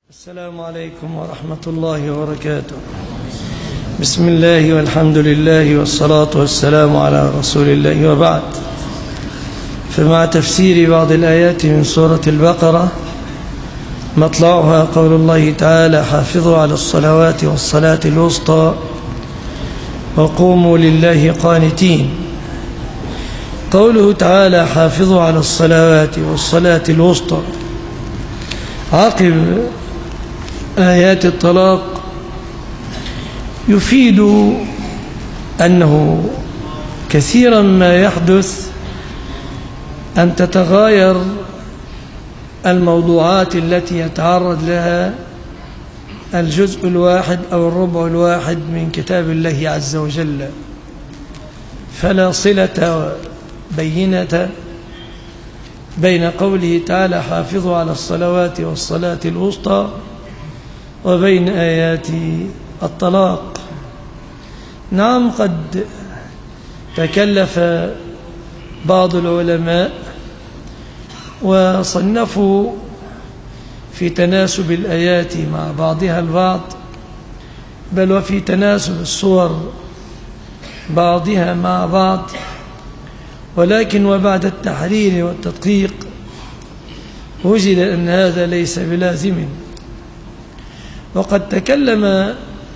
السلام عليكم ورحمة الله وبركاته. بسم الله والحمد لله والصلاة والسلام على رسول الله وبعد. فمع تفسير بعض الآيات من سورة البقرة مطلعها قول الله تعالى: حافظوا على الصلوات والصلاة الوسطى وقوموا لله قانتين. قوله تعالى: حافظوا على الصلوات والصلاة الوسطى عقب آيات الطلاق يفيد أنه كثيرا ما يحدث أن تتغاير الموضوعات التي يتعرض لها الجزء الواحد أو الربع الواحد من كتاب الله عز وجل، فلا صلة بينة بين قوله تعالى: حافظوا على الصلوات والصلاة الوسطى وبين آيات الطلاق. نعم، قد تكلف بعض العلماء وصنفوا في تناسب الآيات مع بعضها البعض، بل وفي تناسب الصور بعضها مع بعض، ولكن وبعد التحرير والتدقيق وجد أن هذا ليس بلازم. وقد تكلم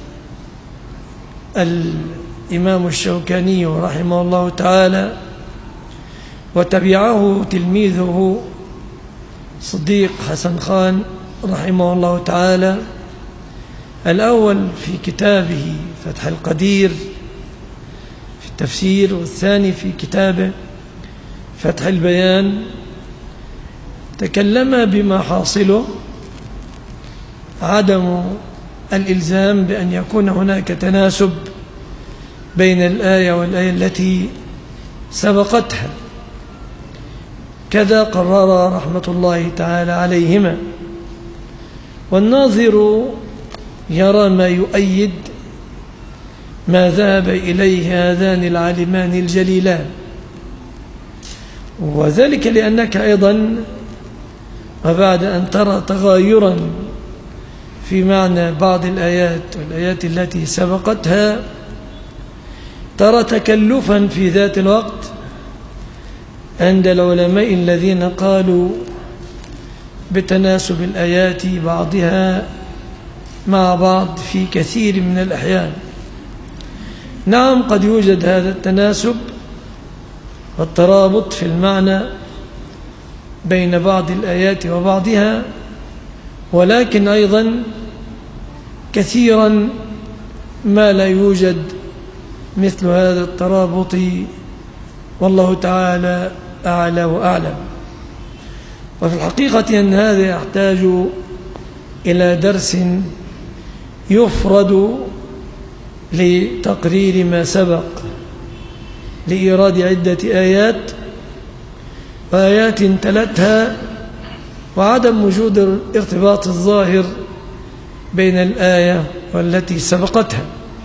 الإمام الشوكاني رحمه الله تعالى وتبعه تلميذه صديق حسن خان رحمه الله تعالى، الأول في كتابه فتح القدير في التفسير، والثاني في كتابه فتح البيان، تكلم بما حاصله عدم الإلزام بأن يكون هناك تناسب بين الآية والآية التي سبقتها. كذا قرر رحمة الله تعالى عليهما. والناظر يرى ما يؤيد ما ذهب إليه هذان العالمان الجليلان، وذلك لأنك أيضا وبعد أن ترى تغايرا في معنى بعض الآيات والآيات التي سبقتها، ترى تكلفا في ذات الوقت عند العلماء الذين قالوا بتناسب الآيات بعضها مع بعض في كثير من الأحيان. نعم، قد يوجد هذا التناسب والترابط في المعنى بين بعض الآيات وبعضها، ولكن أيضا كثيرا ما لا يوجد مثل هذا الترابط، والله تعالى أعلى وأعلم. وفي الحقيقة أن هذا يحتاج إلى درس يفرد لتقرير ما سبق، لإيراد عدة آيات وآيات تلتها، وعدم وجود الارتباط الظاهر بين الآية والتي سبقتها.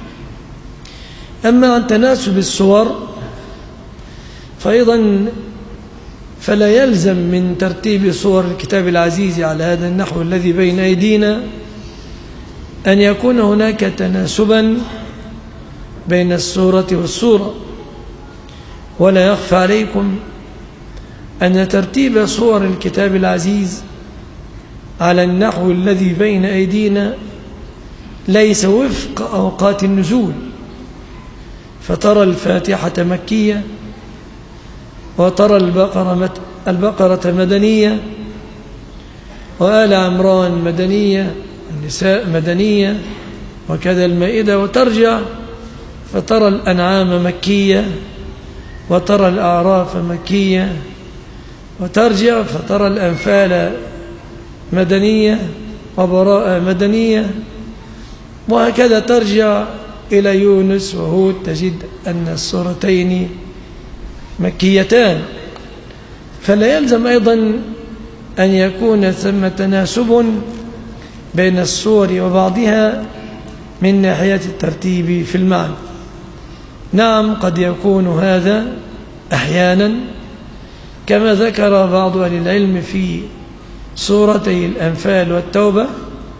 أما عن تناسب الصور فأيضا فلا يلزم من ترتيب صور الكتاب العزيز على هذا النحو الذي بين أيدينا أن يكون هناك تناسبا بين السورة والسورة. ولا يخفى عليكم أن ترتيب صور الكتاب العزيز على النحو الذي بين أيدينا ليس وفق أوقات النزول، فترى الفاتحة مكية، وترى البقرة مدنية، وآل عمران مدنية، النساء مدنية، وكذا المائدة، وترجع فترى الأنعام مكية، وترى الأعراف مكية، وترجع فترى الأنفال مدنية وبراءة مدنية، وهكذا ترجع إلى يونس وهود تجد أن السورتين مكيتان. فلا يلزم أيضا أن يكون ثم تناسب بين السور وبعضها من ناحية الترتيب في المعنى. نعم، قد يكون هذا أحيانا كما ذكر بعض أهل العلم في سورتي الأنفال والتوبة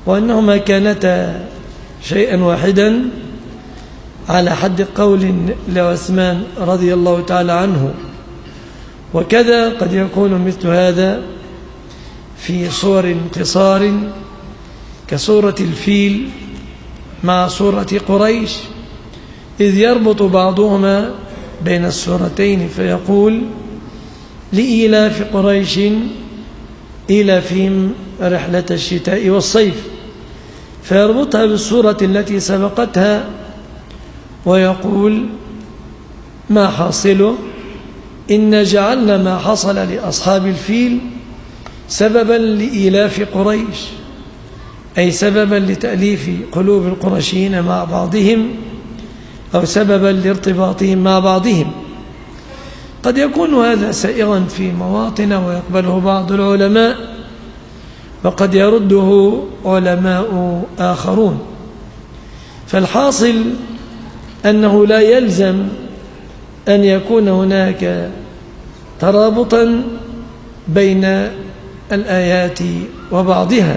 وأنهما كانتا شيئا واحدا على حد قول لعثمان رضي الله تعالى عنه. وكذا قد يكون مثل هذا في صور قصار كصورة الفيل مع صورة قريش، إذ يربط بعضهما بين السورتين فيقول لإيلاف قريش إيلافهم رحلة الشتاء والصيف، فيربطها بالسورة التي سبقتها ويقول ما حاصله إن جعلنا ما حصل لأصحاب الفيل سببا لإيلاف قريش، أي سببا لتأليف قلوب القرشيين مع بعضهم أو سببا لارتباطهم مع بعضهم. قد يكون هذا سائغا في مواطن ويقبله بعض العلماء، وقد يرده علماء آخرون. فالحاصل أنه لا يلزم أن يكون هناك ترابطا بين الآيات وبعضها،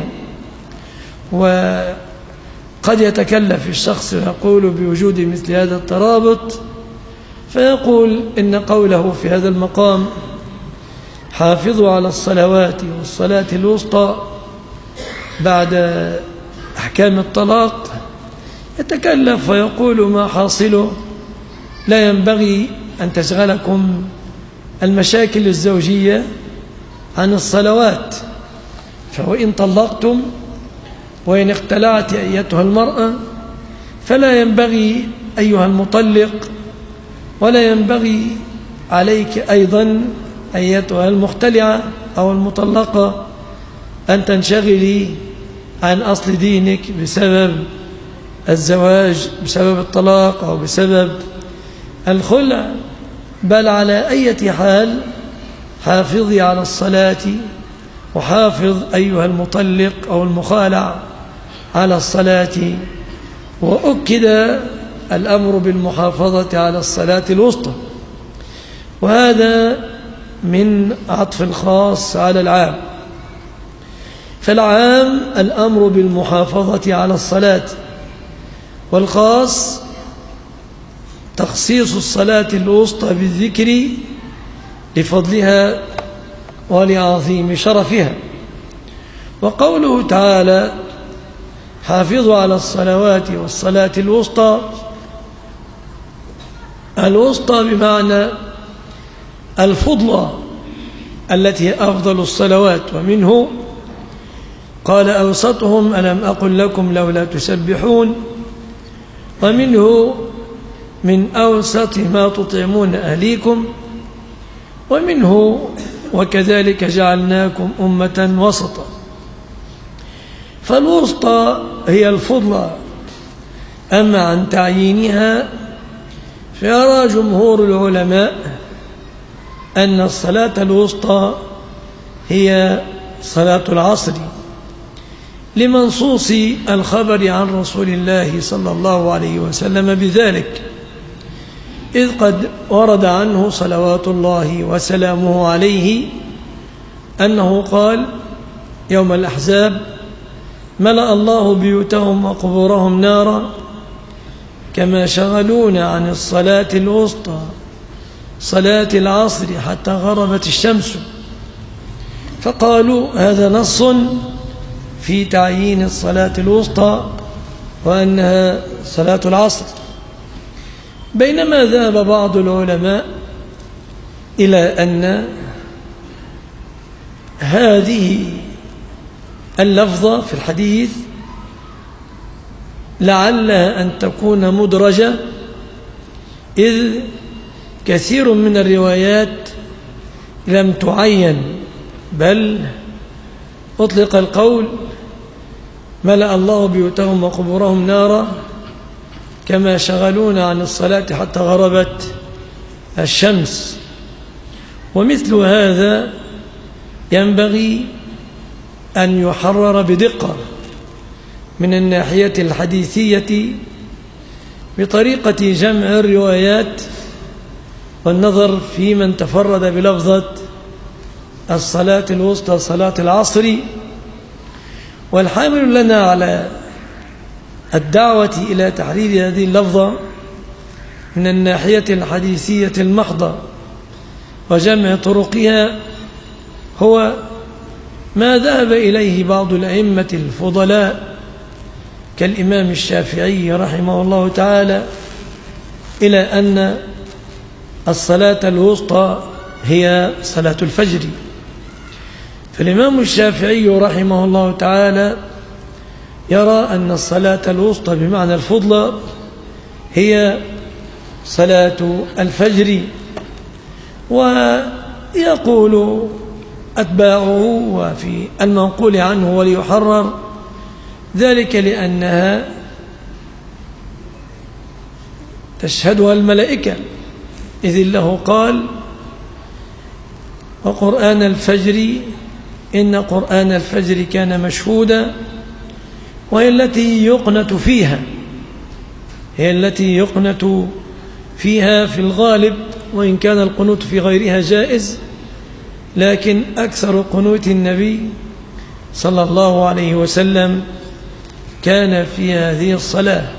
وقد يتكلف الشخص ويقول بوجود مثل هذا الترابط، فيقول إن قوله في هذا المقام حافظوا على الصلوات والصلاة الوسطى بعد أحكام الطلاق يتكلف ويقول ما حاصله لا ينبغي أن تشغلكم المشاكل الزوجية عن الصلوات، فوإن طلقتم وإن اختلعت أيتها المرأة فلا ينبغي أيها المطلق ولا ينبغي عليك أيضا أيتها المختلعة أو المطلقة أن تنشغلي عن أصل دينك بسبب الزواج، بسبب الطلاق أو بسبب الخلع، بل على أي حال حافظي على الصلاة وحافظ أيها المطلق أو المخالع على الصلاة. وأكد الأمر بالمحافظة على الصلاة الوسطى، وهذا من عطف الخاص على العام. فالعام الأمر بالمحافظة على الصلاة، والخاص تخصيص الصلاة الوسطى بالذكر لفضلها ولعظيم شرفها. وقوله تعالى حافظوا على الصلوات والصلاة الوسطى، الوسطى بمعنى الفضلى التي أفضل الصلوات، ومنه قال أوسطهم ألم أقل لكم لولا تسبحون، ومنه من أوسط ما تطعمون أهليكم، ومنه وكذلك جعلناكم أمة وسطا. فالوسطى هي الفضلى. أما عن تعيينها فيرى جمهور العلماء أن الصلاة الوسطى هي صلاة العصر، لمنصوص الخبر عن رسول الله صلى الله عليه وسلم بذلك، إذ قد ورد عنه صلوات الله وسلامه عليه أنه قال يوم الأحزاب ملأ الله بيوتهم وقبورهم نارا كما شغلونا عن الصلاة الوسطى صلاة العصر حتى غربت الشمس. فقالوا هذا نص في تعيين الصلاة الوسطى وأنها صلاة العصر، بينما ذهب بعض العلماء إلى أن هذه اللفظة في الحديث لعلها أن تكون مدرجة، إذ كثير من الروايات لم تعين، بل أطلق القول ملأ الله بيوتهم وقبورهم نارا كما شغلونا عن الصلاة حتى غربت الشمس. ومثل هذا ينبغي أن يحرر بدقة من الناحية الحديثية بطريقة جمع الروايات والنظر في من تفرد بلفظة الصلاة الوسطى صلاة العصر، والحامل لنا على الدعوة إلى تحرير هذه اللفظة من الناحية الحديثية المحضة وجمع طرقها هو ما ذهب إليه بعض الأئمة الفضلاء كالإمام الشافعي رحمه الله تعالى إلى أن الصلاة الوسطى هي صلاة الفجر. فالإمام الشافعي رحمه الله تعالى يرى أن الصلاة الوسطى بمعنى الفضلى هي صلاة الفجر، ويقول أتباعه وفي المنقول عنه وليحرر ذلك لأنها تشهدها الملائكة، إذ الله قال وقرآن الفجر إن قرآن الفجر كان مشهودا، وهي التي يقنت فيها، هي التي يقنت فيها في الغالب، وإن كان القنوت في غيرها جائز، لكن أكثر قنوت النبي صلى الله عليه وسلم كان في هذه الصلاة.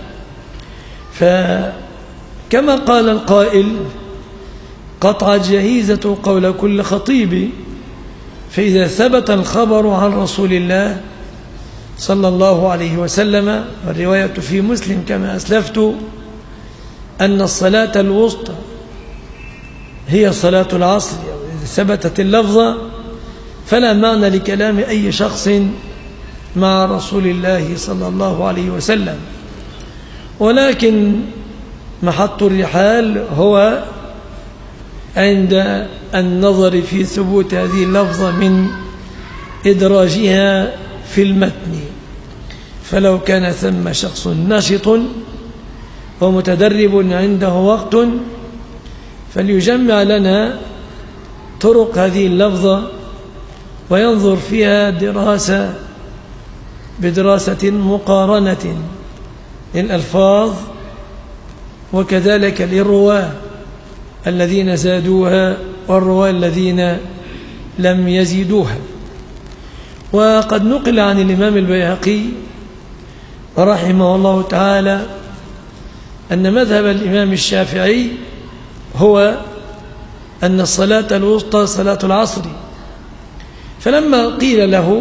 فكما قال القائل قطع جهيزة قول كل خطيب، فإذا ثبت الخبر عن رسول الله صلى الله عليه وسلم، والرواية في مسلم كما أسلفت أن الصلاة الوسطى هي صلاة العصر، إذا ثبتت اللفظة فلا معنى لكلام أي شخص مع رسول الله صلى الله عليه وسلم، ولكن محط الرحال هو عند النظر في ثبوت هذه اللفظة من إدراجها في المتن. فلو كان ثم شخص نشط ومتدرب عنده وقت فليجمع لنا طرق هذه اللفظة وينظر فيها بدراسة مقارنة للألفاظ وكذلك للرواة الذين زادوها والرواة الذين لم يزيدوها. وقد نقل عن الإمام البيهقي رحمه الله تعالى أن مذهب الإمام الشافعي هو أن الصلاة الوسطى صلاة العصر، فلما قيل له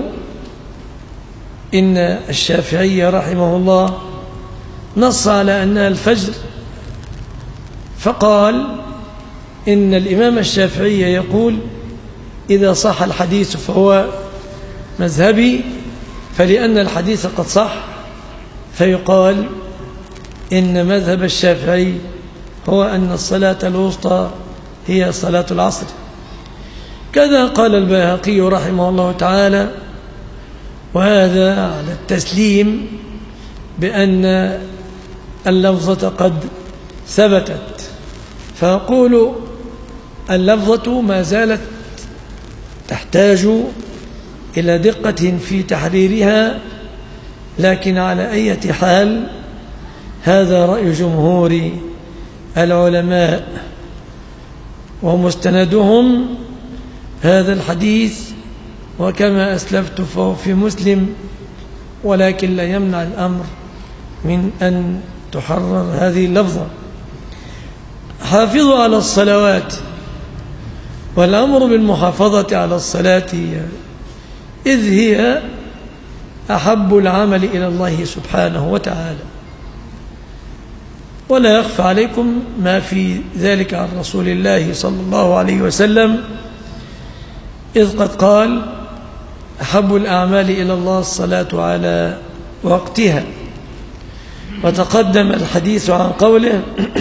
إن الشافعي رحمه الله نص على أنها الفجر، فقال إن الإمام الشافعي يقول إذا صح الحديث فهو مذهبي، فلأن الحديث قد صح فيقال إن مذهب الشافعي هو أن الصلاة الوسطى هي صلاة العصر. كذا قال البيهقي رحمه الله تعالى، وهذا على التسليم بأن اللفظة قد ثبتت، فأقول اللفظة ما زالت تحتاج إلى دقة في تحريرها، لكن على أي حال هذا رأي جمهور العلماء ومستندهم هذا الحديث، وكما أسلفت فهو في مسلم، ولكن لا يمنع الأمر من أن تحرر هذه اللفظة. حافظوا على الصلوات، والأمر بالمحافظة على الصلاة إذ هي أحب العمل إلى الله سبحانه وتعالى. ولا يخفى عليكم ما في ذلك عن رسول الله صلى الله عليه وسلم، إذ قد قال أحب الأعمال إلى الله الصلاة على وقتها، وتقدم الحديث عن قوله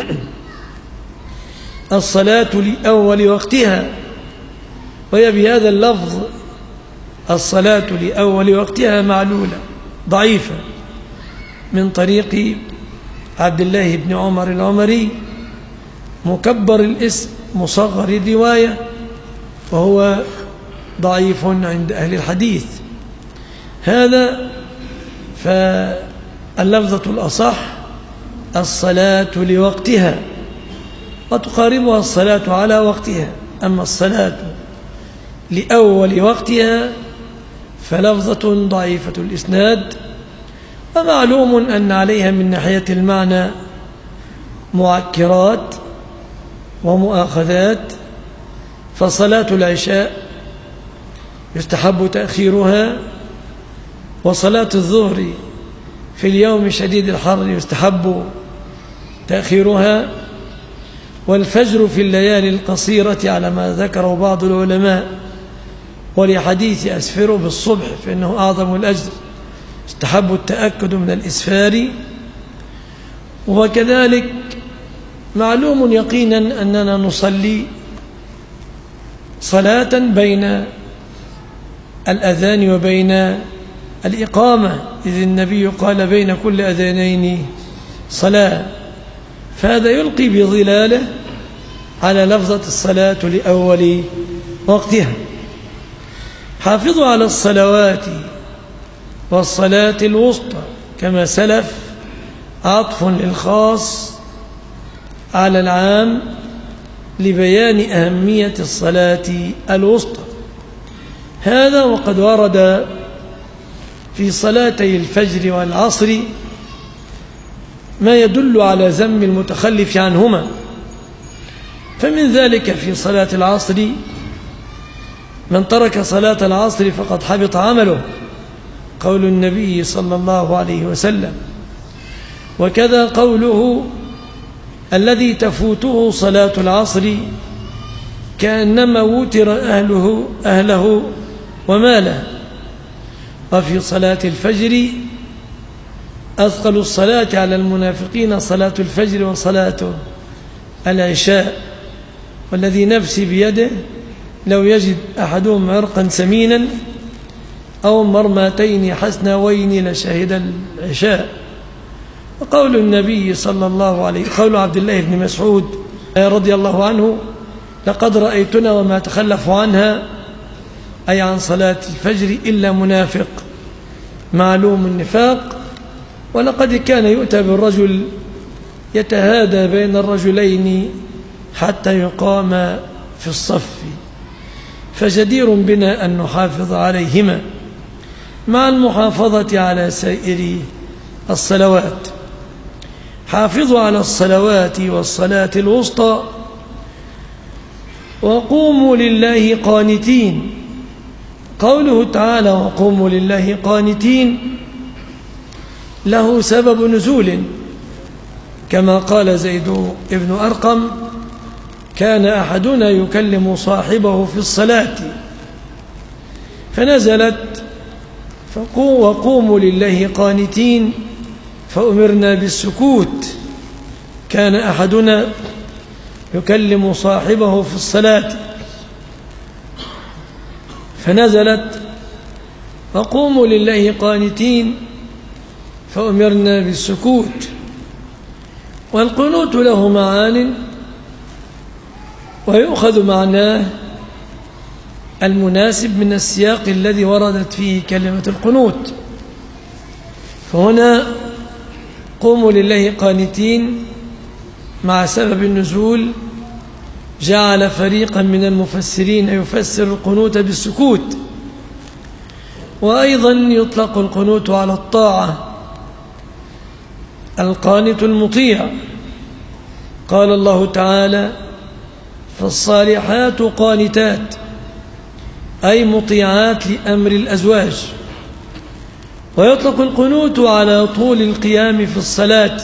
الصلاة لأول وقتها، وهي بهذا اللفظ الصلاة لأول وقتها معلولة ضعيفة من طريق عبد الله بن عمر العمري مكبر الاسم مصغر الرواية، وهو ضعيف عند أهل الحديث. هذا فاللفظة الأصح الصلاة لوقتها، وتقاربها الصلاة على وقتها. أما الصلاة لأول وقتها فلفظة ضعيفة الإسناد، ومعلوم أن عليها من ناحية المعنى معكرات ومؤاخذات. فصلاة العشاء يستحب تأخيرها، وصلاة الظهر في اليوم شديد الحر يستحب تأخيرها، والفجر في الليالي القصيرة على ما ذكره بعض العلماء، ولحديث أسفر بالصبح فإنه أعظم الأجر يستحب التأكد من الإسفار. وكذلك معلوم يقينا أننا نصلي صلاة بين الأذان وبين الإقامة، إذ النبي قال بين كل أذانين صلاة، فهذا يلقي بظلاله على لفظة الصلاة لأول وقتها. حافظوا على الصلوات والصلاة الوسطى كما سلف، عطف للخاص على العام لبيان أهمية الصلاة الوسطى. هذا وقد ورد في صلاتي الفجر والعصر ما يدل على ذم المتخلف عنهما، فمن ذلك في صلاة العصر: من ترك صلاة العصر فقد حبط عمله، قول النبي صلى الله عليه وسلم. وكذا قوله: الذي تفوته صلاة العصر كأنما وتر أهله وماله. وفي صلاة الفجر: أثقل الصلاة على المنافقين صلاة الفجر وصلاة العشاء، والذي نفسي بيده لو يجد أحدهم عرقا سمينا أو مرماتين حسنوين لشهد العشاء. وقول النبي صلى الله عليه قول عبد الله بن مسعود رضي الله عنه: لقد رأيتنا وما تخلف عنها، أي عن صلاة الفجر، إلا منافق معلوم النفاق. ولقد كان يؤتى بالرجل يتهادى بين الرجلين حتى يقام في الصف، فجدير بنا أن نحافظ عليهما مع المحافظة على سائر الصلوات. حافظوا على الصلوات والصلاة الوسطى وقوموا لله قانتين. قوله تعالى: وقوموا لله قانتين، له سبب نزول، كما قال زيد بن أرقم: كان أحدنا يكلم صاحبه في الصلاة، فنزلت: وقوموا لله قانتين، فأمرنا بالسكوت. كان أحدنا يكلم صاحبه في الصلاة، فنزلت: وقوموا لله قانتين، فأمرنا بالسكوت. والقنوت له معان، ويؤخذ معناه المناسب من السياق الذي وردت فيه كلمة القنوت. فهنا قوموا لله قانتين مع سبب النزول جعل فريقا من المفسرين يفسر القنوت بالسكوت. وأيضا يطلق القنوت على الطاعة، القانت المطيع. قال الله تعالى: فالصالحات قانتات، أي مطيعات لأمر الأزواج. ويطلق القنوت على طول القيام في الصلاة،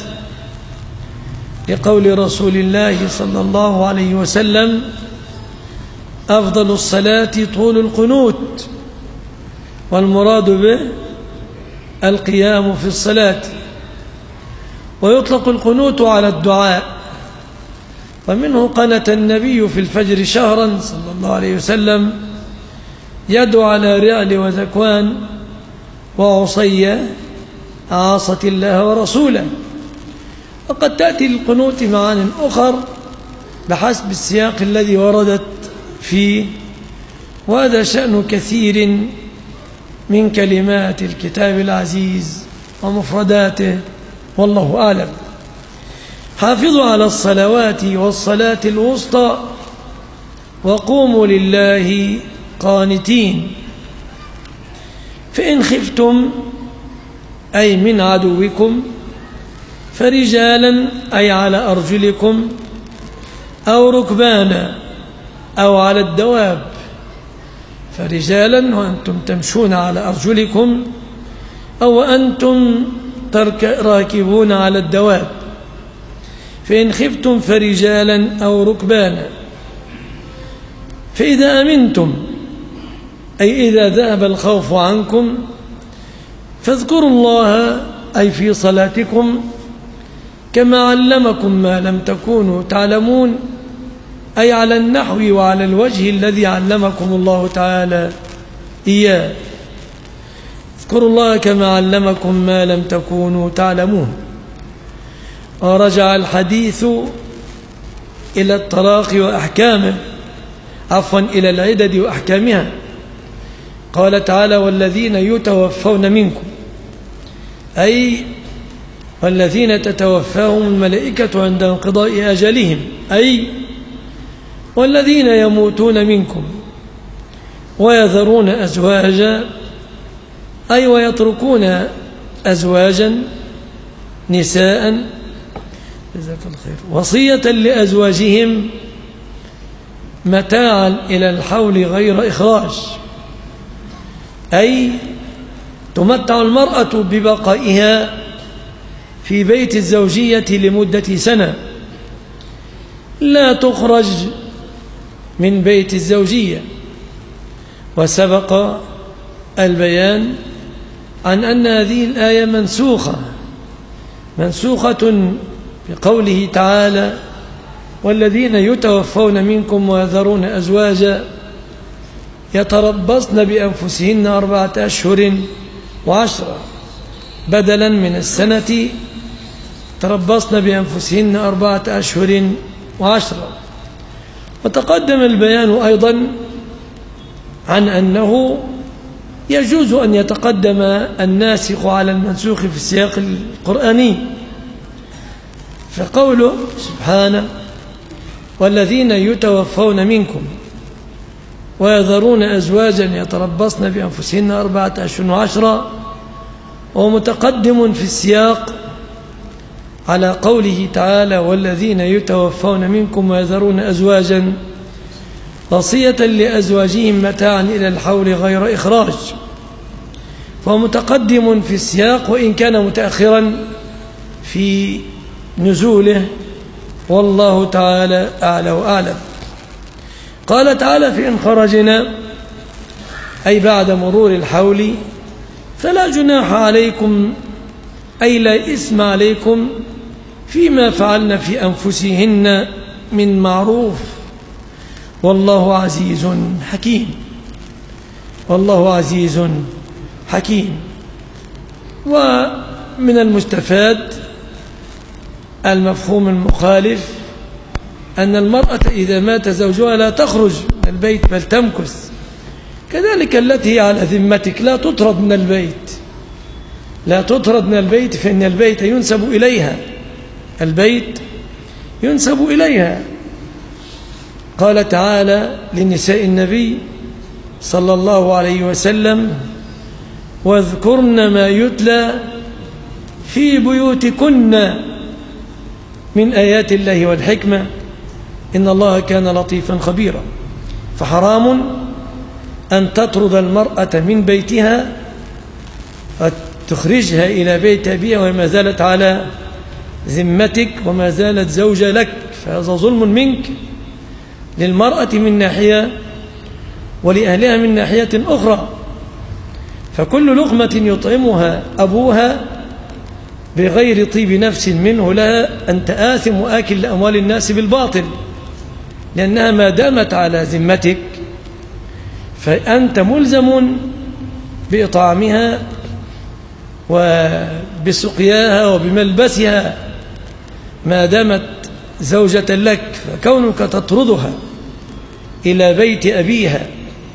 لقول رسول الله صلى الله عليه وسلم: أفضل الصلاة طول القنوت، والمراد به القيام في الصلاة. ويطلق القنوت على الدعاء، ومنه قنت النبي في الفجر شهرا صلى الله عليه وسلم يدعو على رعل وذكوان وعصية عاصت الله ورسوله. وقد تأتي القنوت معان أخر بحسب السياق الذي وردت فيه، وهذا شأن كثير من كلمات الكتاب العزيز ومفرداته، والله أعلم. حافظوا على الصلوات والصلاة الوسطى وقوموا لله قانتين. فإن خفتم أي من عدوكم فرجالا أي على أرجلكم أو ركبانا أو على الدواب، فرجالا وأنتم تمشون على أرجلكم أو أنتم راكبون على الدواب. فإن خفتم فرجالا أو ركبانا. فإذا أمنتم أي إذا ذهب الخوف عنكم فاذكروا الله أي في صلاتكم كما علمكم ما لم تكونوا تعلمون، أي على النحو وعلى الوجه الذي علمكم الله تعالى إياه. اذكروا الله كما علمكم ما لم تكونوا تعلمون. ورجع الحديث إلى الطلاق وأحكامه، إلى العدد وأحكامها. قال تعالى: والذين يتوفون منكم، أي والذين تتوفاهم الملائكة عند انقضاء أجلهم، أي والذين يموتون منكم ويذرون أزواجا، أي ويتركون أزواجا نساء جزاك الله خير وصية لأزواجهم متاعا إلى الحول غير إخراج، أي تمتع المرأة ببقائها في بيت الزوجية لمدة سنة، لا تخرج من بيت الزوجية. وسبق البيان عن أن هذه الآية منسوخة بقوله تعالى: والذين يتوفون منكم ويذرون أزواجا يتربصن بأنفسهن 4 أشهر و10، بدلا من السنة تربصن بأنفسهن 4 أشهر و10. وتقدم البيان أيضا عن أنه يجوز أن يتقدم الناسخ على المنسوخ في السياق القرآني، فقوله سبحانه: والذين يتوفون منكم ويذرون أزواجا يتربصن بأنفسهن 4 أشهر و10، ومتقدم في السياق على قوله تعالى: والذين يتوفون منكم ويذرون أزواجا وصية لأزواجهم متاعا إلى الحول غير إخراج، فهو متقدم في السياق وإن كان متأخرا في نزوله، والله تعالى أعلى وأعلم. قال تعالى: فإن خرجنا أي بعد مرور الحول فلا جناح عليكم أي لا إثم عليكم فيما فعلن في أنفسهن من معروف، والله عزيز حكيم. والله عزيز حكيم. ومن المستفاد المفهوم المخالف أن المرأة إذا مات زوجها لا تخرج من البيت بل تمكث، كذلك التي هي على ذمتك لا تطرد من البيت، لا تطرد من البيت، فإن البيت ينسب إليها، البيت ينسب إليها. قال تعالى لنساء النبي صلى الله عليه وسلم: واذكرن ما يتلى في بيوتكن من آيات الله والحكمة إن الله كان لطيفا خبيرا. فحرام أن تطرد المرأة من بيتها وتخرجها إلى بيت أبيها وما زالت على ذمتك وما زالت زوجة لك، فهذا ظلم منك للمرأة من ناحية ولأهلها من ناحية أخرى. فكل لقمة يطعمها أبوها بغير طيب نفس منه لها أنت آثم وآكل لأموال الناس بالباطل، لأنها ما دامت على ذمتك فأنت ملزم بإطعامها وبسقياها وبملبسها ما دامت زوجة لك. فكونك تطردها إلى بيت أبيها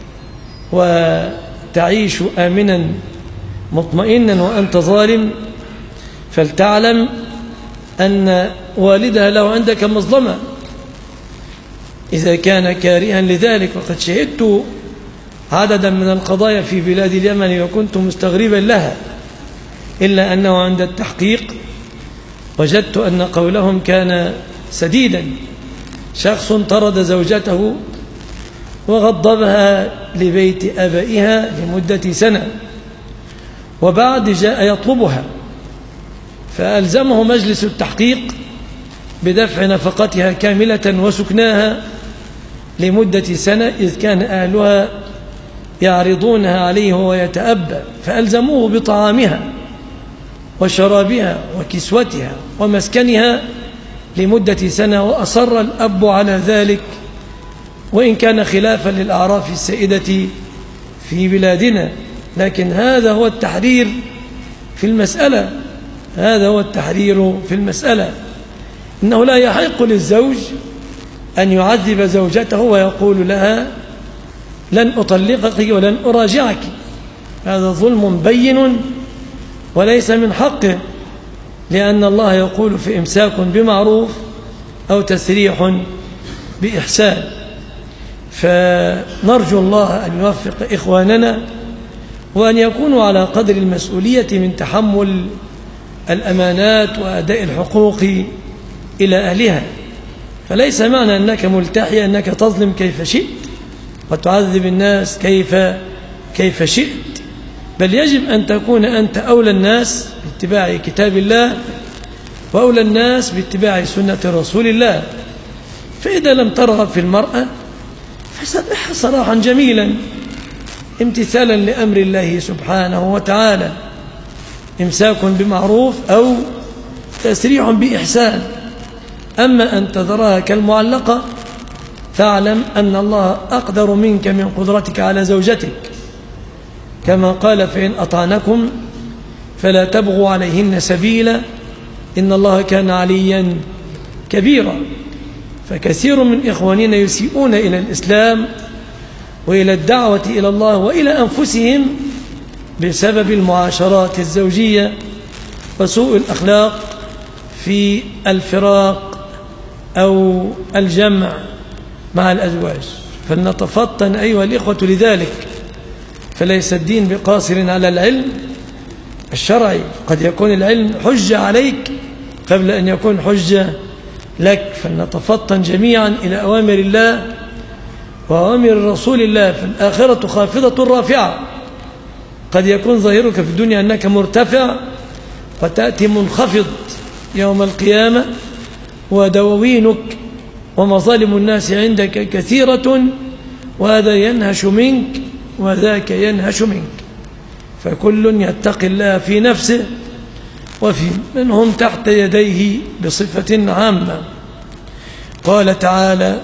وتعيش آمنا مطمئنا وأنت ظالم، فلتعلم أن والدها له عندك مظلمة إذا كان كارها لذلك. وقد شهدت عددا من القضايا في بلاد اليمن وكنت مستغربا لها، إلا أنه عند التحقيق وجدت أن قولهم كان سديدا. شخص طرد زوجته وغضبها لبيت أبائها لمدة سنة، وبعد جاء يطلبها فألزمه مجلس التحقيق بدفع نفقتها كاملة وسكناها لمدة سنة، إذ كان أهلها يعرضونها عليه ويتأبى، فألزموه بطعامها وشرابها وكسوتها ومسكنها لمدة سنة، وأصر الأب على ذلك وإن كان خلافا للأعراف السائدة في بلادنا. لكن هذا هو التحرير في المسألة، هذا هو التحرير في المسألة. إنه لا يحق للزوج أن يعذب زوجته ويقول لها لن أطلقك ولن أراجعك، هذا ظلم بين وليس من حقه، لأن الله يقول في إمساك بمعروف أو تسريح بإحسان. فنرجو الله أن يوفق إخواننا وأن يكونوا على قدر المسؤولية من تحمل الأمانات وأداء الحقوق إلى أهلها. فليس معنى أنك ملتحي أنك تظلم كيف شئت وتعذب الناس كيف شئت، بل يجب أن تكون أنت أولى الناس باتباع كتاب الله وأولى الناس باتباع سنة رسول الله. فإذا لم ترغب في المرأة فسرحها صراحا جميلا امتثالا لأمر الله سبحانه وتعالى، إمساك بمعروف أو تسريح بإحسان. أما أن تذرها كالمعلقة فاعلم أن الله أقدر منك من قدرتك على زوجتك، كما قال فإن أطعنكم فلا تبغوا عليهن سبيلا إن الله كان عليا كبيرا. فكثير من إخواننا يسيئون إلى الإسلام وإلى الدعوة إلى الله وإلى أنفسهم بسبب المعاشرات الزوجية وسوء الأخلاق في الفراق أو الجمع مع الأزواج. فلنتفطن أيها الإخوة لذلك، فليس الدين بقاصر على العلم الشرعي، قد يكون العلم حجة عليك قبل أن يكون حجة لك. فلنتفطن جميعا إلى أوامر الله وأوامر رسول الله. فالآخرة خافضة رافعة، قد يكون ظاهرك في الدنيا أنك مرتفع وتأتي منخفض يوم القيامة، ودواوينك ومظالم الناس عندك كثيرة، وهذا ينهش منك وذاك ينهش منك. فكل يتقي الله في نفسه وفي من هم تحت يديه بصفة عامة. قال تعالى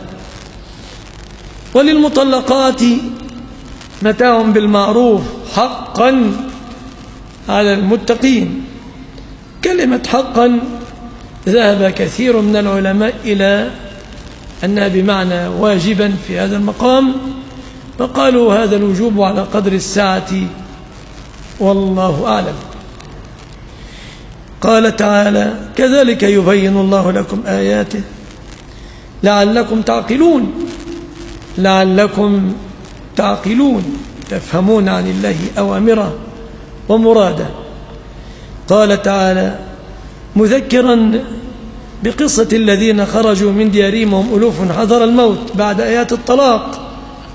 وللمطلقات متاع بالمعروف حقا على المتقين. كلمة حقا ذهب كثير من العلماء إلى أنها بمعنى واجبا في هذا المقام، فقالوا هذا الوجوب على قدر الساعة والله أعلم. قال تعالى كذلك يبين الله لكم آياته لعلكم تعقلون، لعلكم تعقلون تفهمون عن الله أوامره ومراده. قال تعالى مذكرا بقصة الذين خرجوا من ديارهم وهم ألوف حذر الموت بعد آيات الطلاق،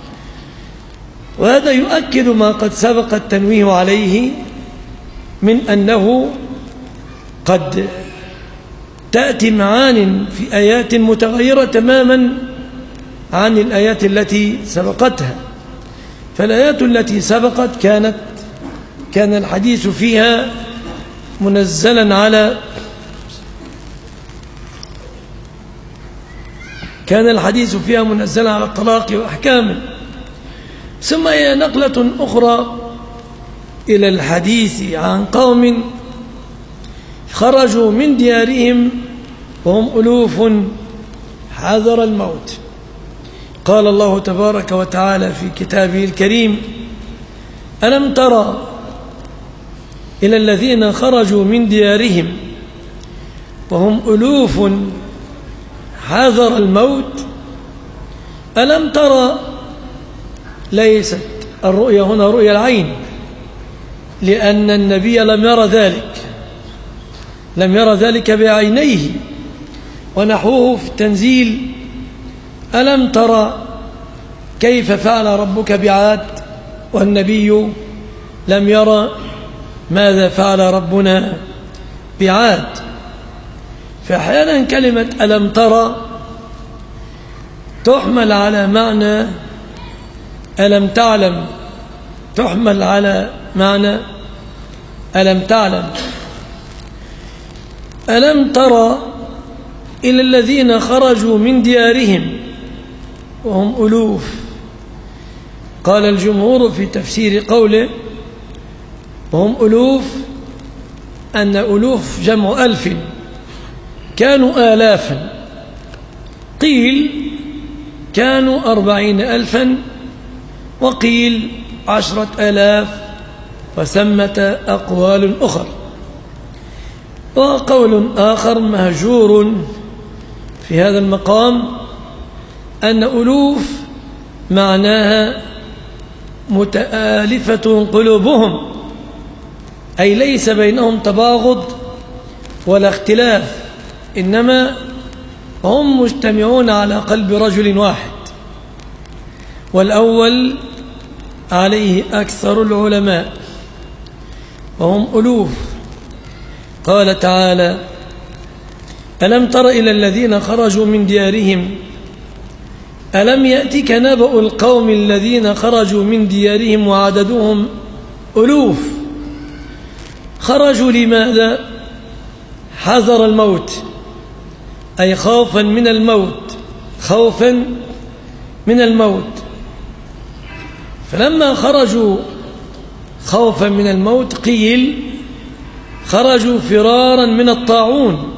وهذا يؤكد ما قد سبق التنويه عليه من أنه قد تأتي معان في آيات متغيرة تماما عن الآيات التي سبقتها. فالآيات التي سبقت كان الحديث فيها منزلا على الطلاق وأحكامه. ثم هي نقلة أخرى إلى الحديث عن قوم خرجوا من ديارهم وهم ألوف حذر الموت. قال الله تبارك وتعالى في كتابه الكريم ألم ترى إلى الذين خرجوا من ديارهم وهم ألوف حذر الموت. ألم ترى ليست الرؤيا هنا رؤيا العين، لأن النبي لم يرى ذلك بعينيه. ونحوه في التنزيل: ألم ترى كيف فعل ربك بعاد؟ والنبي لم يرى ماذا فعل ربنا بعاد. فأحيانا كلمة ألم ترى تحمل على معنى ألم تعلم، تحمل على معنى ألم تعلم. ألم ترى إلى الذين خرجوا من ديارهم وهم ألوف. قال الجمهور في تفسير قوله وهم ألوف أن ألوف جمع ألف، كانوا آلافا. قيل كانوا 40,000 وقيل 10,000، وثمة أقوال أخر. وقول آخر مهجور في هذا المقام أن ألوف معناها متآلفة قلوبهم، أي ليس بينهم تباغض ولا اختلاف، إنما هم مجتمعون على قلب رجل واحد. والأول عليه أكثر العلماء، وهم ألوف. قال تعالى: ألم تر إلى الذين خرجوا من ديارهم ألم يأتك نبأ القوم الذين خرجوا من ديارهم وعددهم ألوف. خرجوا لماذا؟ حذر الموت، أي خوفا من الموت، خوفا من الموت. فلما خرجوا خوفا من الموت قيل خرجوا فرارا من الطاعون،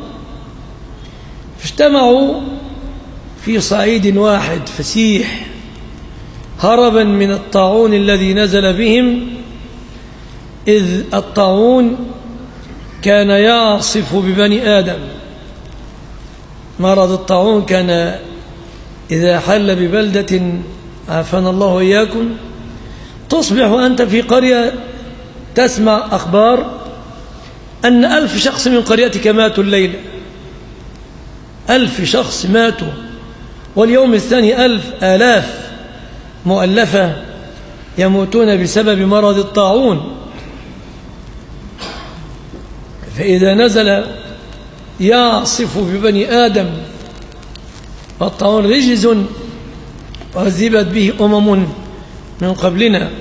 فاجتمعوا في صعيد واحد فسيح هربا من الطاعون الذي نزل بهم، إذ الطاعون كان يعصف ببني آدم. مرض الطاعون كان إذا حل ببلدة، عافانا الله وإياكم، تصبح أنت في قرية تسمع أخبار أن 1000 شخص من قريتك ماتوا الليلة، 1000 شخص ماتوا، واليوم الثاني 1000 مؤلفة يموتون بسبب مرض الطاعون. فإذا نزل يعصف ببني آدم، والطاعون رجز وعذبت به أمم من قبلنا.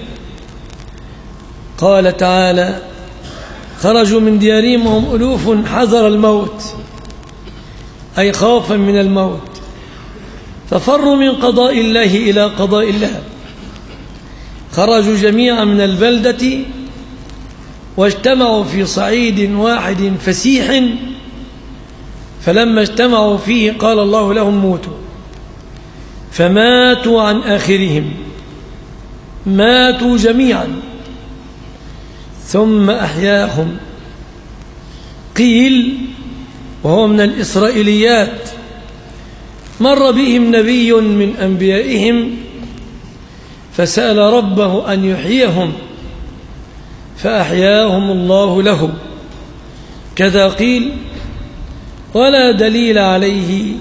قال تعالى: خرجوا من ديارهم وهم ألوف حذر الموت، أي خوفا من الموت، ففروا من قضاء الله إلى قضاء الله. خرجوا جميعا من البلدة واجتمعوا في صعيد واحد فسيح، فلما اجتمعوا فيه قال الله لهم موتوا، فماتوا عن آخرهم، ماتوا جميعا ثم أحياهم. قيل وهو من الإسرائيليات: مر بهم نبي من أنبيائهم فسأل ربه أن يحييهم فأحياهم الله له. كذا قيل، ولا دليل عليه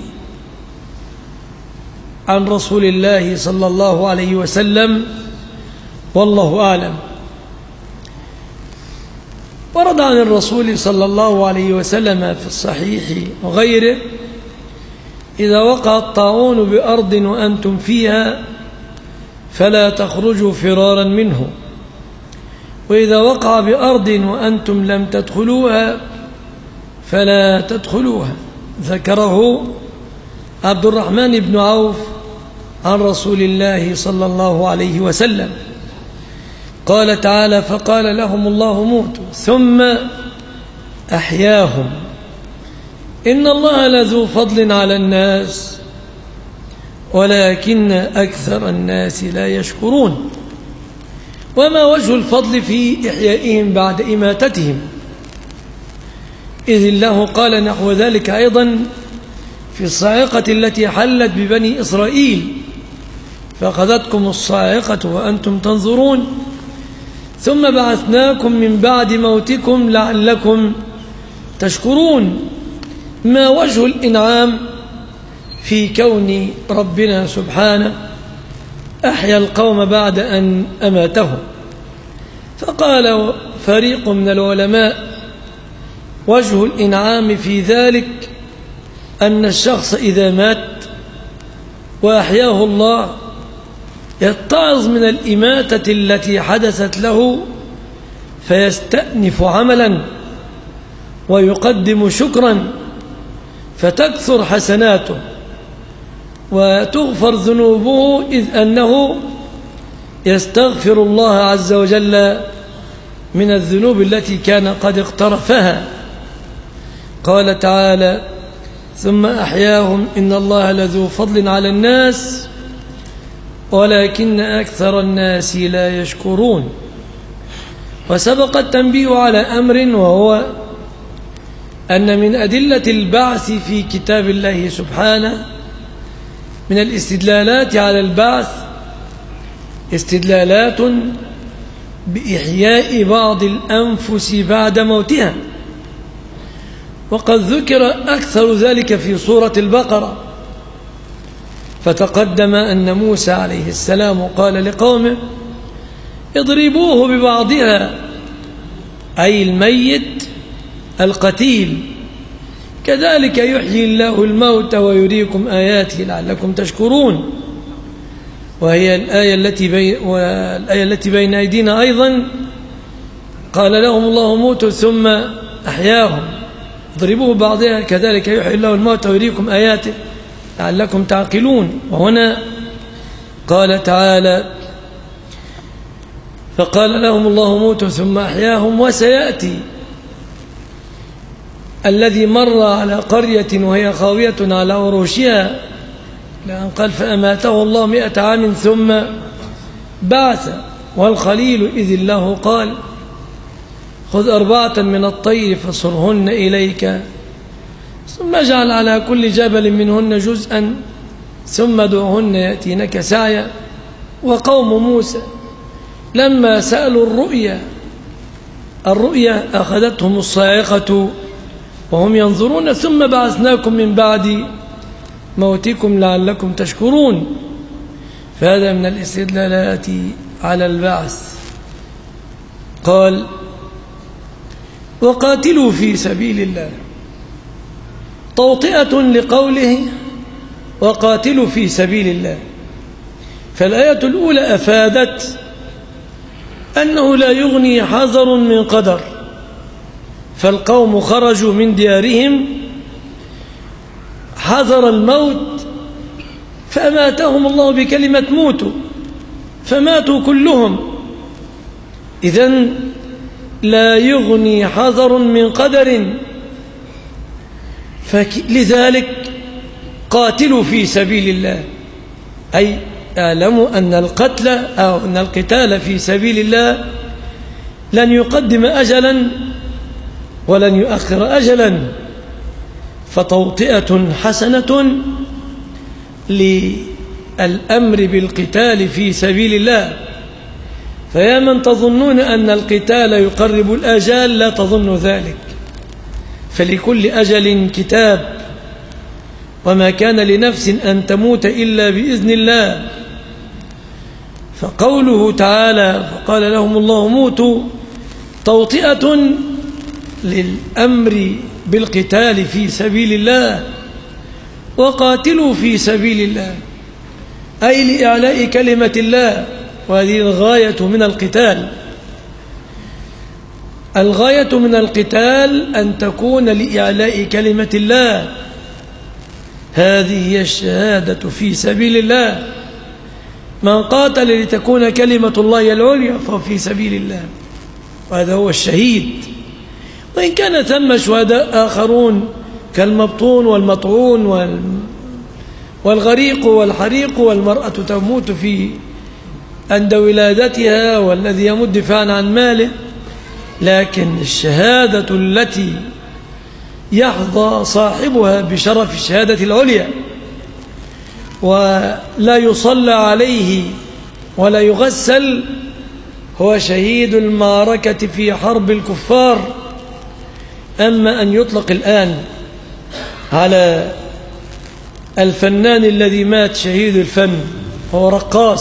عن رسول الله صلى الله عليه وسلم، والله أعلم. ورد عن الرسول صلى الله عليه وسلم في الصحيح وغيره: إذا وقع الطاعون بأرض وأنتم فيها فلا تخرجوا فرارا منه، وإذا وقع بأرض وأنتم لم تدخلوها فلا تدخلوها. ذكره عبد الرحمن بن عوف عن رسول الله صلى الله عليه وسلم. قال تعالى: فقال لهم الله موتوا ثم أحياهم، إن الله لذو فضل على الناس ولكن أكثر الناس لا يشكرون. وما وجه الفضل في إحيائهم بعد إماتتهم؟ إذ الله قال نحو ذلك أيضا في الصاعقة التي حلت ببني إسرائيل: فأخذتكم الصاعقة وأنتم تنظرون ثم بعثناكم من بعد موتكم لعلكم تشكرون. ما وجه الإنعام في كون ربنا سبحانه أحيا القوم بعد أن أماتهم؟ فقال فريق من العلماء وجه الإنعام في ذلك أن الشخص إذا مات وأحياه الله يتعظ من الإماتة التي حدثت له فيستأنف عملا ويقدم شكرا فتكثر حسناته وتغفر ذنوبه إذ أنه يستغفر الله عز وجل من الذنوب التي كان قد اقترفها. قال تعالى ثم أحياهم إن الله لذو فضل على الناس ولكن أكثر الناس لا يشكرون. وسبق التنبيه على أمر وهو أن من أدلة البعث في كتاب الله سبحانه من الاستدلالات على البعث استدلالات بإحياء بعض الأنفس بعد موتها، وقد ذكر أكثر ذلك في سورة البقرة. فتقدم أن موسى عليه السلام قال لقومه اضربوه ببعضها، أي الميت القتيل، كذلك يحيي الله الموت ويريكم آياته لعلكم تشكرون. وهي الآية التي بين أيدينا أيضا قال لهم الله موتوا ثم أحياهم اضربوه ببعضها كذلك يحيي الله الموت ويريكم آياته لعلكم تعقلون. وهنا قال تعالى فقال لهم الله موتوا ثم أحياهم. وسيأتي الذي مر على قرية وهي خاوية على عروشها لأن قال فأماته الله 100 عام ثم بعث. والخليل إذ الله قال خذ 4 من الطير فصرهن إليك ثم اجعل على كل جبل منهن جزءا ثم ادعهن يأتينك سعيا. وقوم موسى لما سألوا الرؤيا أخذتهم الصاعقة وهم ينظرون ثم بعثناكم من بعد موتكم لعلكم تشكرون. فهذا من الاستدلالات على البعث. قال وقاتلوا في سبيل الله، توطئة لقوله وقاتلوا في سبيل الله. فالآية الأولى أفادت أنه لا يغني حذر من قدر، فالقوم خرجوا من ديارهم حذر الموت فأماتهم الله بكلمة موتوا فماتوا كلهم. إذن لا يغني حذر من قدر، لذلك قاتلوا في سبيل الله، أي اعلموا أن القتل أو أن القتال في سبيل الله لن يقدم أجلا ولن يؤخر أجلا، فتوطئة حسنة للأمر بالقتال في سبيل الله. فيا من تظنون أن القتال يقرب الأجال لا تظن ذلك، فلكل أجل كتاب، وما كان لنفس أن تموت إلا بإذن الله. فقوله تعالى فقال لهم الله موتوا توطئة للأمر بالقتال في سبيل الله. وقاتلوا في سبيل الله أي لإعلاء كلمة الله، وهذه الغاية من القتال. الغاية من القتال أن تكون لإعلاء كلمة الله، هذه هي الشهادة في سبيل الله. من قاتل لتكون كلمة الله العليا فهو في سبيل الله، وهذا هو الشهيد. وإن كان ثم شهداء آخرون كالمبطون والمطعون والغريق والحريق، والمرأة تموت عند ولادتها، والذي يمد دفاعا عن ماله. لكن الشهادة التي يحظى صاحبها بشرف الشهادة العليا ولا يصلى عليه ولا يغسل هو شهيد المعركة في حرب الكفار. أما أن يطلق الآن على الفنان الذي مات شهيد الفن، هو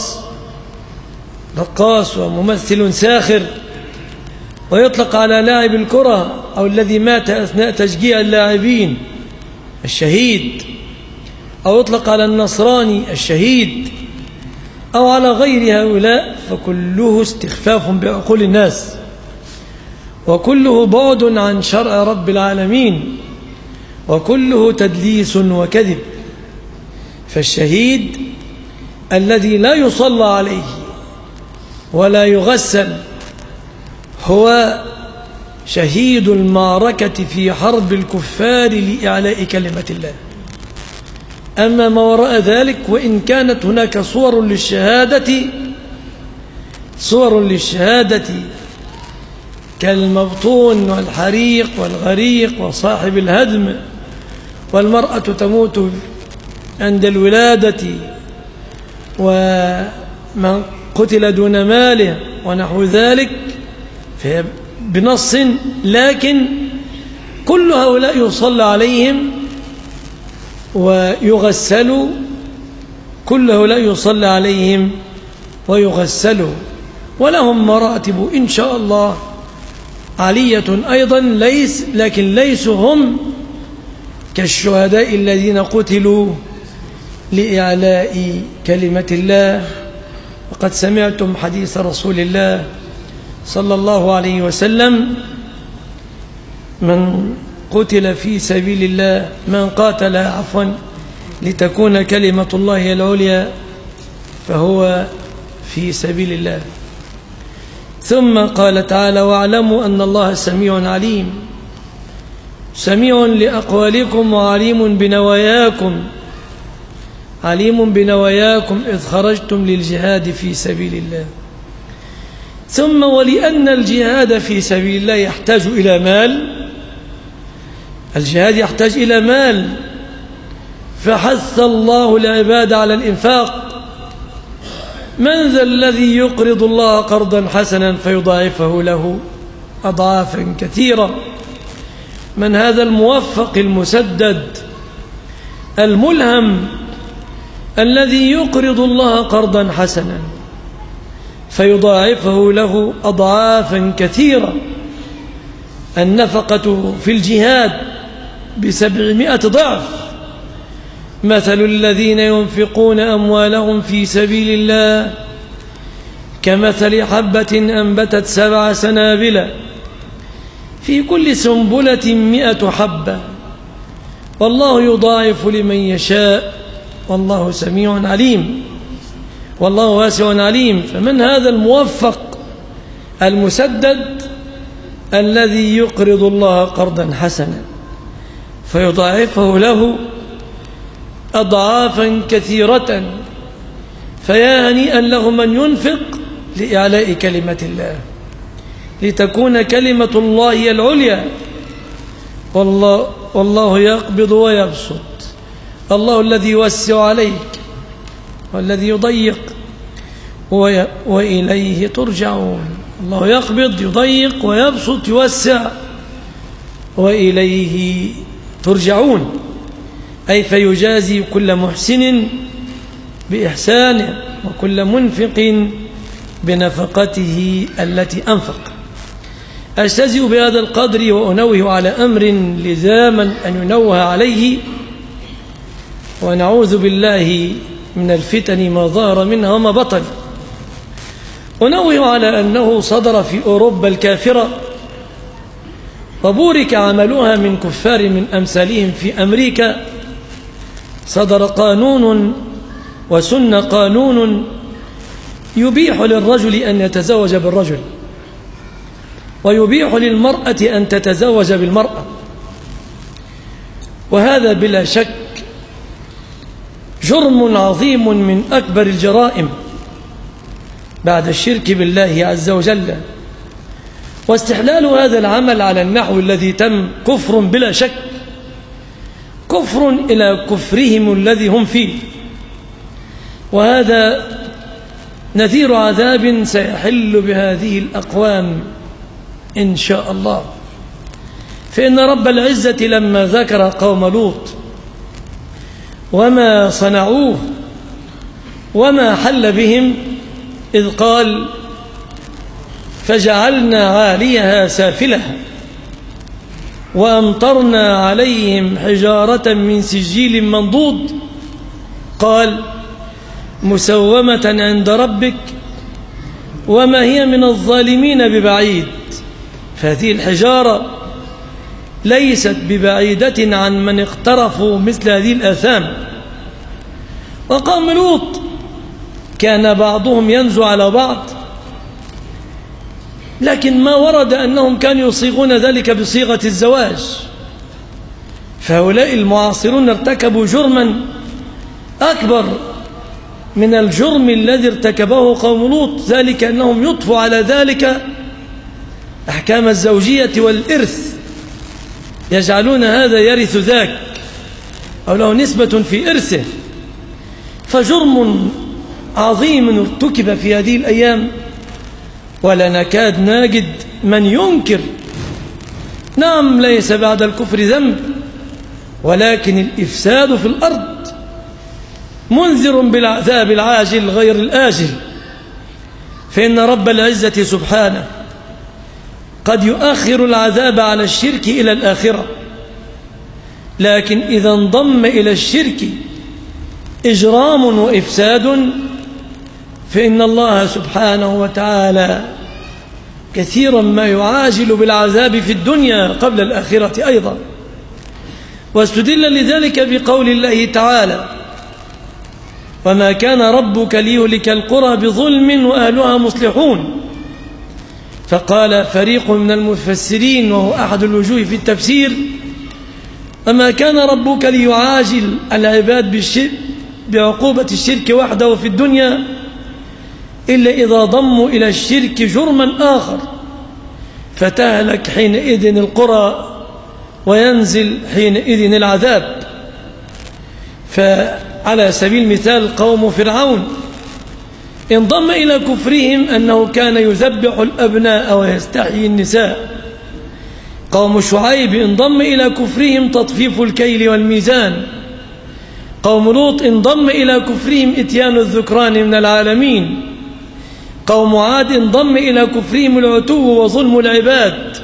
رقاص وممثل ساخر، ويطلق على لاعب الكرة أو الذي مات أثناء تشجيع اللاعبين الشهيد، أو يطلق على النصراني الشهيد، أو على غير هؤلاء، فكله استخفاف بعقول الناس، وكله بعد عن شرع رب العالمين، وكله تدليس وكذب. فالشهيد الذي لا يصلى عليه ولا يغسل هو شهيد المعركة في حرب الكفار لإعلاء كلمة الله. أما ما وراء ذلك، وإن كانت هناك صور للشهادة كالمبطون والحريق والغريق وصاحب الهدم، والمرأة تموت عند الولادة، ومن قتل دون ماله ونحو ذلك بنص، لكن كل هؤلاء يصلى عليهم ويغسلوا، كل هؤلاء يصلى عليهم ويغسلوا، ولهم مراتب إن شاء الله عالية أيضا، لكن ليسوا هم كالشهداء الذين قتلوا لإعلاء كلمة الله. وقد سمعتم حديث رسول الله صلى الله عليه وسلم: من قتل في سبيل الله، من قاتل لتكون كلمة الله العليا فهو في سبيل الله. ثم قال تعالى: واعلموا أن الله سميع عليم، سميع لأقوالكم وعليم بنواياكم، عليم بنواياكم إذ خرجتم للجهاد في سبيل الله. ثم ولأن الجهاد في سبيل الله يحتاج إلى مال، الجهاد يحتاج إلى مال، فحث الله العباد على الإنفاق. من ذا الذي يقرض الله قرضا حسنا فيضاعفه له أضعافا كثيرة؟ من هذا الموفق المسدد الملهم الذي يقرض الله قرضا حسنا فيضاعفه له أضعافا كثيرة؟ النفقة في الجهاد ب700 ضعف. مثل الذين ينفقون أموالهم في سبيل الله كمثل حبة أنبتت 7 سنابل في كل سنبلة 100 حبة والله يضاعف لمن يشاء والله سميع عليم، والله واسع عليم. فمن هذا الموفق المسدد الذي يقرض الله قرضا حسنا فيضاعفه له أضعافا كثيرة؟ فيا هنيئا له من ينفق لإعلاء كلمة الله، لتكون كلمة الله هي العليا. والله يقبض ويبسط، الله الذي يوسع عليك والذي يضيق، وإليه ترجعون. الله يقبض يضيق ويبسط يوسع، وإليه ترجعون، أي فيجازي كل محسن بإحسانه وكل منفق بنفقته التي أنفق. أستهزئ بهذا القدر وأنوه على أمر لزاما أن ينوه عليه، ونعوذ بالله من الفتن ما ظهر منها وما بطن. أنوه على أنه صدر في أوروبا الكافرة وبورك عملوها من كفار من أمثالهم في أمريكا، صدر قانون وسن قانون يبيح للرجل أن يتزوج بالرجل، ويبيح للمرأة أن تتزوج بالمرأة. وهذا بلا شك جرم عظيم من أكبر الجرائم بعد الشرك بالله عز وجل. واستحلال هذا العمل على النحو الذي تم كفر بلا شك، كفر إلى كفرهم الذي هم فيه. وهذا نذير عذاب سيحل بهذه الأقوام إن شاء الله. فإن رب العزة لما ذكر قوم لوط وما صنعوه وما حل بهم إذ قال فجعلنا عاليها سافلها وأمطرنا عليهم حجارة من سجيل منضود قال مسومة عند ربك وما هي من الظالمين ببعيد. فهذه الحجارة ليست ببعيدة عن من اقترفوا مثل هذه الآثام. وقوم لوط كان بعضهم ينزو على بعض، لكن ما ورد أنهم كانوا يصيغون ذلك بصيغة الزواج. فهؤلاء المعاصرون ارتكبوا جرما أكبر من الجرم الذي ارتكبه قوم لوط، ذلك أنهم يضفوا على ذلك أحكام الزوجية والإرث، يجعلون هذا يرث ذاك أو له نسبة في إرثه. فجرم عظيم ارتكب في هذه الأيام، ولا نكاد نجد من ينكر. نعم ليس بعد الكفر ذنب، ولكن الإفساد في الأرض منذر بالعذاب العاجل غير الآجل. فإن رب العزة سبحانه قد يؤخر العذاب على الشرك إلى الآخرة، لكن إذا انضم إلى الشرك إجرام وإفساد فإن الله سبحانه وتعالى كثيرا ما يعاجل بالعذاب في الدنيا قبل الآخرة أيضا. واستدل لذلك بقول الله تعالى وما كان ربك ليهلك القرى بظلم وأهلها مصلحون. فقال فريق من المفسرين وهو أحد الوجوه في التفسير وما كان ربك ليعاجل العباد بعقوبة الشرك وحده في الدنيا إلا إذا ضموا إلى الشرك جرما آخر فتهلك حينئذ القرى وينزل حينئذ العذاب. فعلى سبيل المثال قوم فرعون انضم إلى كفرهم أنه كان يذبح الأبناء ويستحيي النساء. قوم شعيب انضم إلى كفرهم تطفيف الكيل والميزان. قوم لوط انضم إلى كفرهم إتيان الذكران من العالمين. قوم عاد انضم إلى كفرهم العتو وظلم العباد.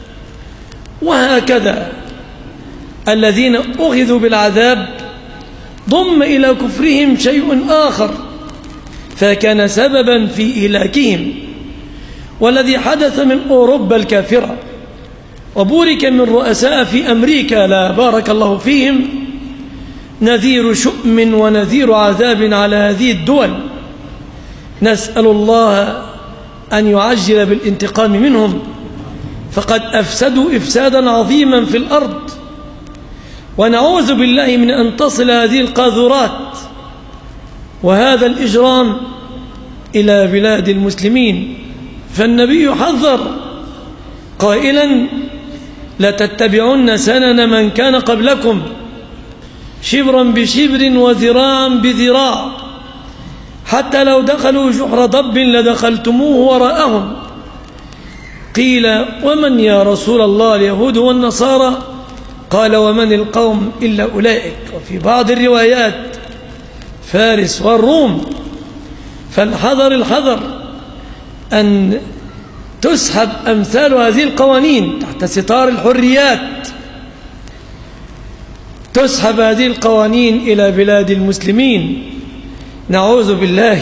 وهكذا الذين أخذوا بالعذاب ضم إلى كفرهم شيء آخر فكان سببا في إهلاكهم. والذي حدث من أوروبا الكافرة وبورك من رؤساء في أمريكا لا بارك الله فيهم نذير شؤم ونذير عذاب على هذه الدول. نسأل الله أن يعجل بالانتقام منهم، فقد أفسدوا إفسادا عظيما في الأرض، ونعوذ بالله من أن تصل هذه القاذورات وهذا الإجرام إلى بلاد المسلمين. فالنبي حذر قائلا لتتبعن سنن من كان قبلكم شبرا بشبر وذراعا بذراع حتى لو دخلوا جحر ضب لدخلتموه وراءهم. قيل ومن يا رسول الله؟ اليهود والنصارى. قال ومن القوم إلا أولئك. وفي بعض الروايات فارس والروم. فالحذر الحذر أن تسحب أمثال هذه القوانين تحت ستار الحريات، تسحب هذه القوانين إلى بلاد المسلمين. نعوذ بالله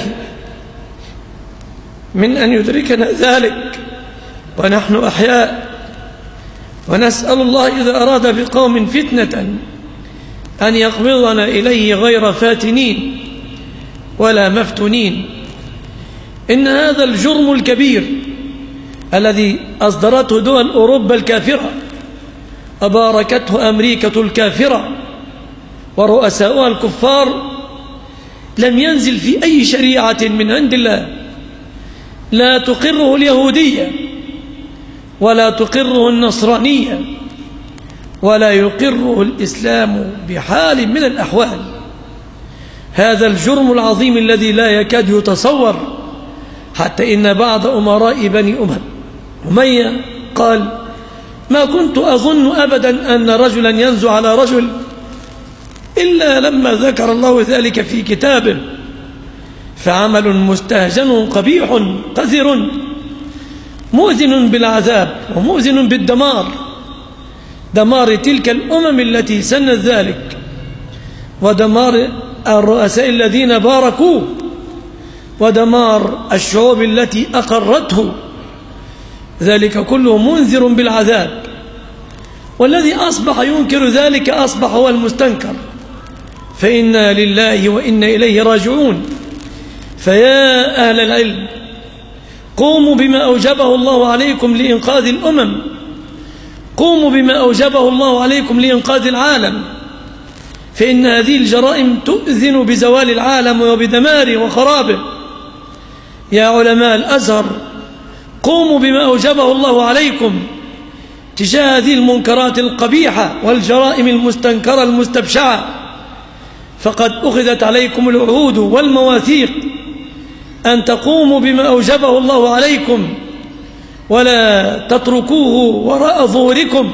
من أن يدركنا ذلك ونحن أحياء، ونسأل الله إذا أراد بقوم فتنة أن يقبضنا إليه غير فاتنين ولا مفتونين. إن هذا الجرم الكبير الذي أصدرته دول أوروبا الكافرة وباركته أمريكا الكافرة ورؤساؤها الكفار لم ينزل في أي شريعة من عند الله، لا تقره اليهودية ولا تقره النصرانية ولا يقره الإسلام بحال من الأحوال. هذا الجرم العظيم الذي لا يكاد يتصور، حتى إن بعض أمراء بني أمية قال: ما كنت أظن أبدا أن رجلا ينزو على رجل إلا لما ذكر الله ذلك في كتابه، فعمل مستهجن قبيح قذر مؤذن بالعذاب ومؤذن بالدمار، دمار تلك الأمم التي سنت ذلك، ودمار الرؤساء الذين باركوه، ودمار الشعوب التي أقرته، ذلك كله منذر بالعذاب. والذي أصبح ينكر ذلك أصبح هو المستنكر، فإنا لله وإنا إليه راجعون. فيا أهل العلم، قوموا بما أوجبه الله عليكم لإنقاذ الأمم، قوموا بما أوجبه الله عليكم لإنقاذ العالم، فإن هذه الجرائم تؤذن بزوال العالم وبدماره وخرابه. يا علماء الأزهر، قوموا بما أوجبه الله عليكم تجاه هذه المنكرات القبيحة والجرائم المستنكرة المستبشعة، فقد أخذت عليكم العهود والمواثيق أن تقوموا بما أوجبه الله عليكم ولا تتركوه وراء ظهوركم.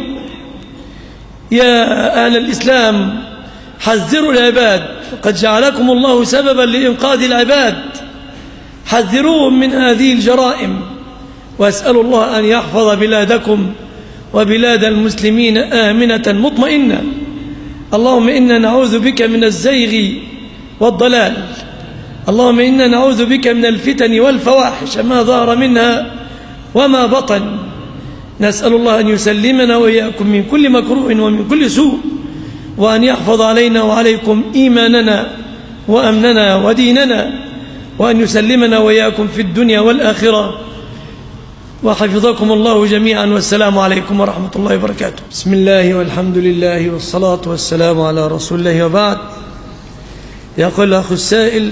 يا أهل الإسلام، حذروا العباد، فقد جعلكم الله سببا لإنقاذ العباد، حذروهم من هذه الجرائم، وأسأل الله أن يحفظ بلادكم وبلاد المسلمين آمنة مطمئنة. اللهم إنا نعوذ بك من الزيغ والضلال، اللهم إنا نعوذ بك من الفتن والفواحش ما ظهر منها وما بطن. نسأل الله أن يسلمنا وإياكم من كل مكروه ومن كل سوء، وأن يحفظ علينا وعليكم إيماننا وأمننا وديننا، وأن يسلمنا وإياكم في الدنيا والآخرة. وحفظكم الله جميعا، والسلام عليكم ورحمة الله وبركاته. بسم الله والحمد لله والصلاة والسلام على رسول الله، وبعد. يقول الأخ السائل: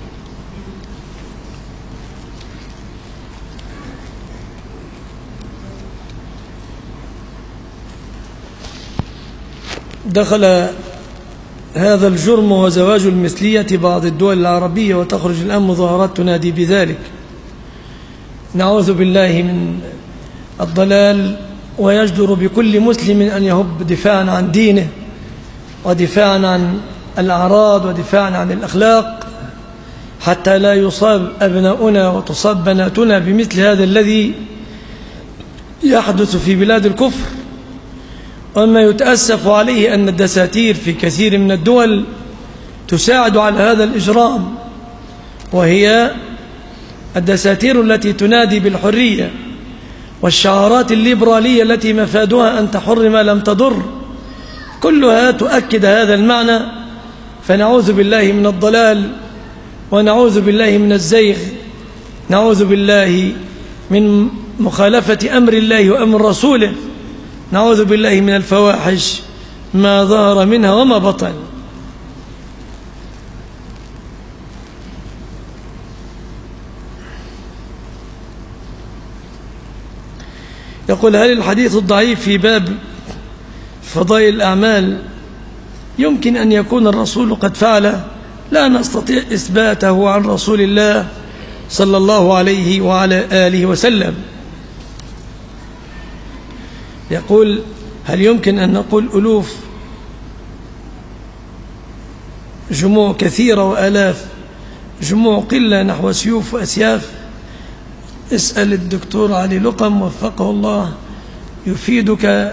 دخل هذا الجرم وزواج المثلية بعض الدول العربية، وتخرج الآن مظاهرات تنادي بذلك. نعوذ بالله من الضلال، ويجدر بكل مسلم أن يهب دفاعا عن دينه ودفاعا عن الأعراض ودفاعا عن الأخلاق، حتى لا يصاب أبناؤنا وتصاب بناتنا بمثل هذا الذي يحدث في بلاد الكفر. وما يتأسف عليه أن الدساتير في كثير من الدول تساعد على هذا الإجرام، وهي الدساتير التي تنادي بالحرية، والشعارات الليبرالية التي مفادها أن تحر ما لم تضر، كلها تؤكد هذا المعنى. فنعوذ بالله من الضلال، ونعوذ بالله من الزيغ، نعوذ بالله من مخالفة أمر الله وأمر رسوله، نعوذ بالله من الفواحش ما ظهر منها وما بطن. يقول: هل الحديث الضعيف في باب فضائل الأعمال يمكن أن يكون الرسول قد فعله؟ لا نستطيع إثباته عن رسول الله صلى الله عليه وعلى آله وسلم. يقول: هل يمكن أن نقول ألوف، جموع كثيرة وآلاف، جموع قلة نحو سيوف وأسياف؟ اسأل الدكتور علي لقم وفقه الله، يفيدك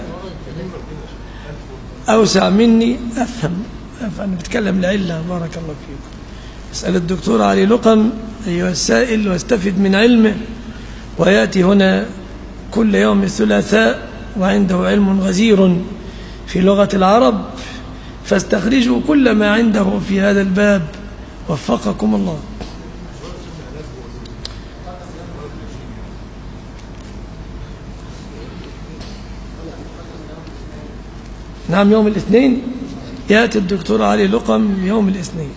أوسع مني، أفهم أنا بتكلم لعلة. بارك الله فيكم. اسأل الدكتور علي لقم أيها السائل، واستفد من علمه، ويأتي هنا كل يوم الثلاثاء، وعنده علم غزير في لغة العرب، فاستخرجوا كل ما عنده في هذا الباب، وفقكم الله. نعم، يوم الاثنين يأتي الدكتور علي لقم يوم الاثنين.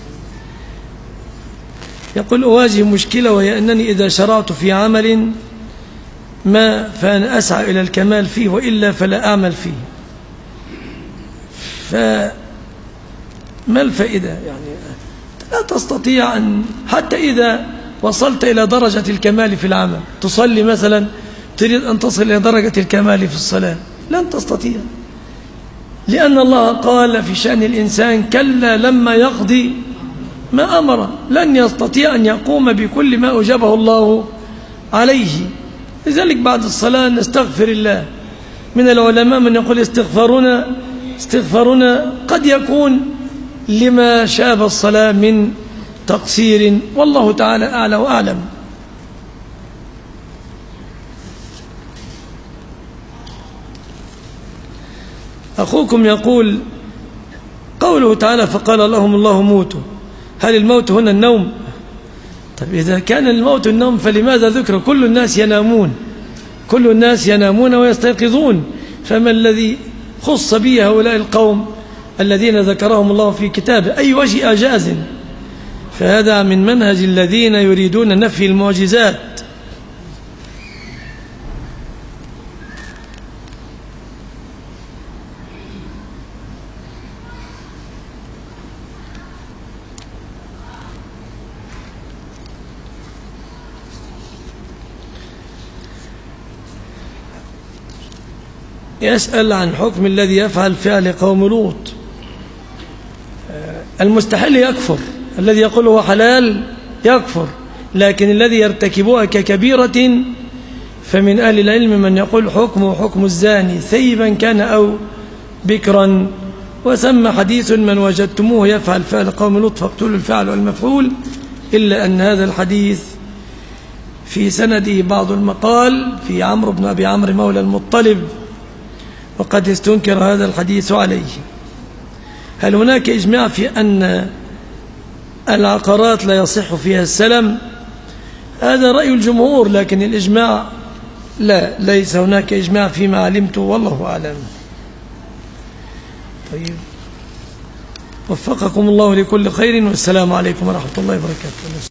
يقول: أواجه مشكلة، وهي أنني إذا شرعت في عمل ما فأنا أسعى إلى الكمال فيه، وإلا فلا أعمل فيه. فما الفائدة؟ يعني لا تستطيع أن حتى إذا وصلت إلى درجة الكمال في العمل تصلي مثلا تريد أن تصل إلى درجة الكمال في الصلاة لن تستطيع، لأن الله قال في شأن الإنسان كلا لما يقضي ما أمر، لن يستطيع أن يقوم بكل ما أوجبه الله عليه. لذلك بعد الصلاة نستغفر الله. من العلماء من يقول استغفارنا قد يكون لما شاب الصلاة من تقصير، والله تعالى أعلى وأعلم. أخوكم يقول قوله تعالى فقال لهم الله موتوا، هل الموت هنا النوم؟ طيب إذا كان الموت النوم فلماذا ذكر؟ كل الناس ينامون ويستيقظون، فما الذي خص به هؤلاء القوم الذين ذكرهم الله في كتابه؟ أي وجه أجاز؟ فهذا من منهج الذين يريدون نفي المعجزات. يسأل عن حكم الذي يفعل فعل قوم لوط. المستحيل يكفر، الذي يقول هو حلال يكفر، لكن الذي يرتكبها ككبيرة فمن أهل العلم من يقول حكمه حكم الزاني ثيبا كان أو بكرا. وسمى حديث من وجدتموه يفعل فعل قوم لوط فاقتلوا الفعل والمفعول، إلا أن هذا الحديث في سنده بعض المقال في عمرو بن أبي عمرو مولى المطلب، وقد استنكر هذا الحديث عليه. هل هناك إجماع في أن العقارات لا يصح فيها السلم؟ هذا رأي الجمهور، لكن الإجماع لا، ليس هناك إجماع فيما علمت والله أعلم. طيب، وفقكم الله لكل خير، والسلام عليكم ورحمة الله وبركاته.